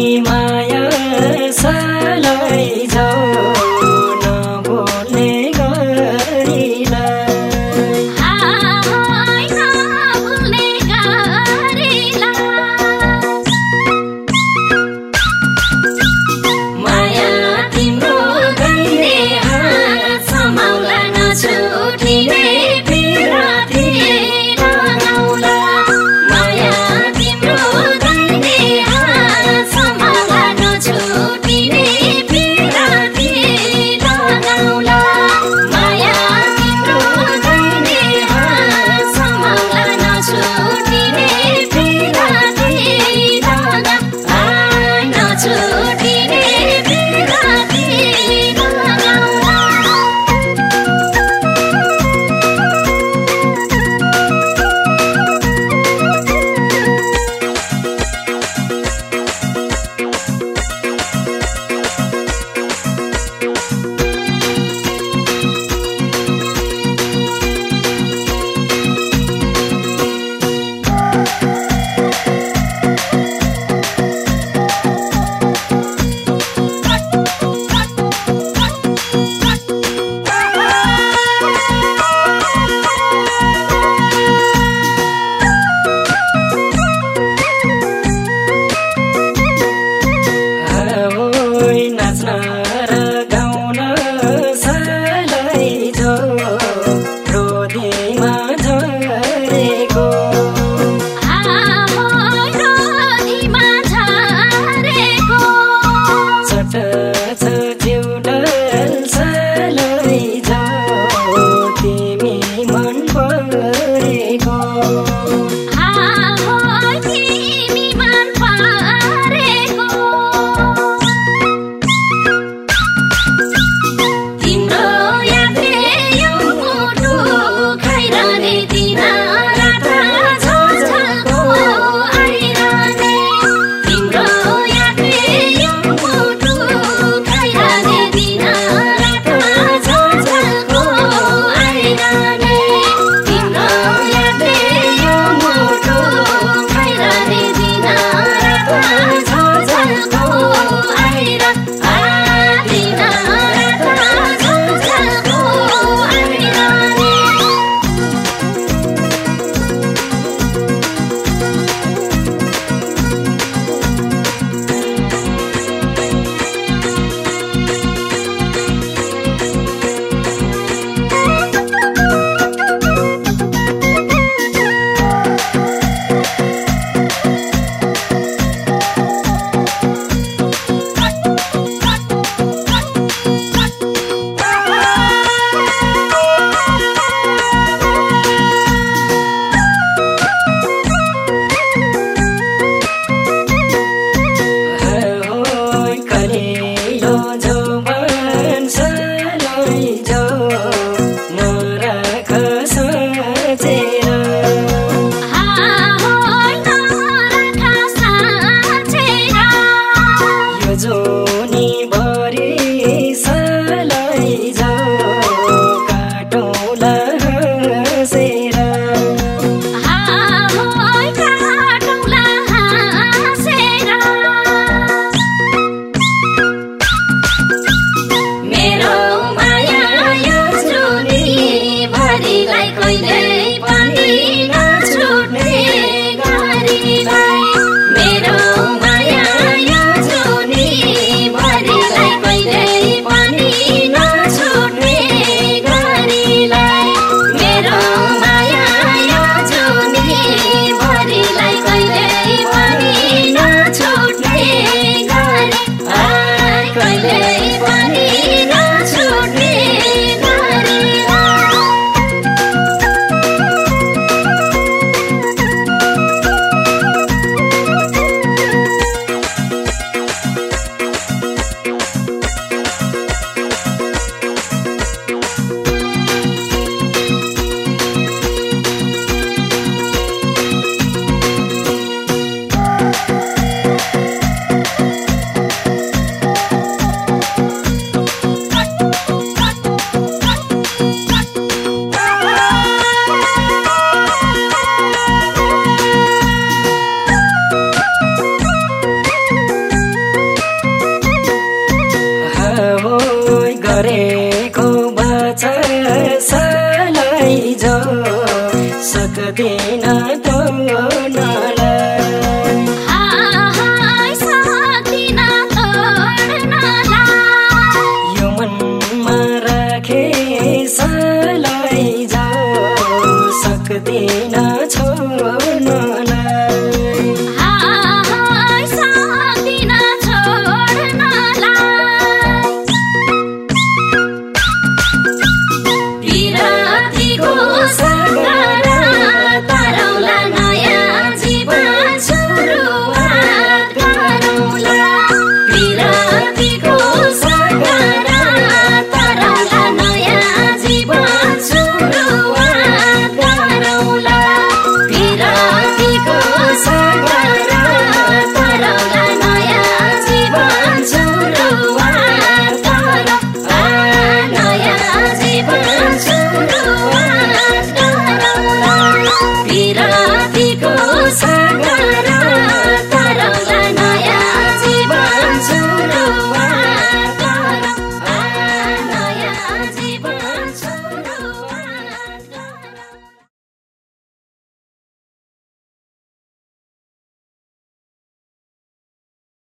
माया सालाई जाऊ नभुल्ने गरीलाई नभुल्ने गरीलाई माया तिम्रो गइने हात समाउला नछुटिने पिराती लगाउला माया तिम्रो गइने हात समाउला नछुटिने पिराती लगाउला माया तिम्रो गइने हात समाउला नछुटिने पिराती लगाउला नछुटिने पिराती लगाउला नाच्न र गाउन सालाई जाऊ रोदीमा झरेको रोदीमा झरेको छट छ्युडल सालाई जाऊ तिमी मन परेको तिमी मन परेको तिम्रो यादले यो मुटु खाइरहने दिन रात झलझलको आइरहने तिम्रो यादले यो मुटु खाइरहने दिन रात झलझलको आइरहने तिम्रो यादले यो मुटु खाइरहने दिन रात झलझलको आइरहने दिन रात झलझलको आइरहने कलिलो जौवन सालाई जाऊ नराख साँचेर नराख साँचेर यो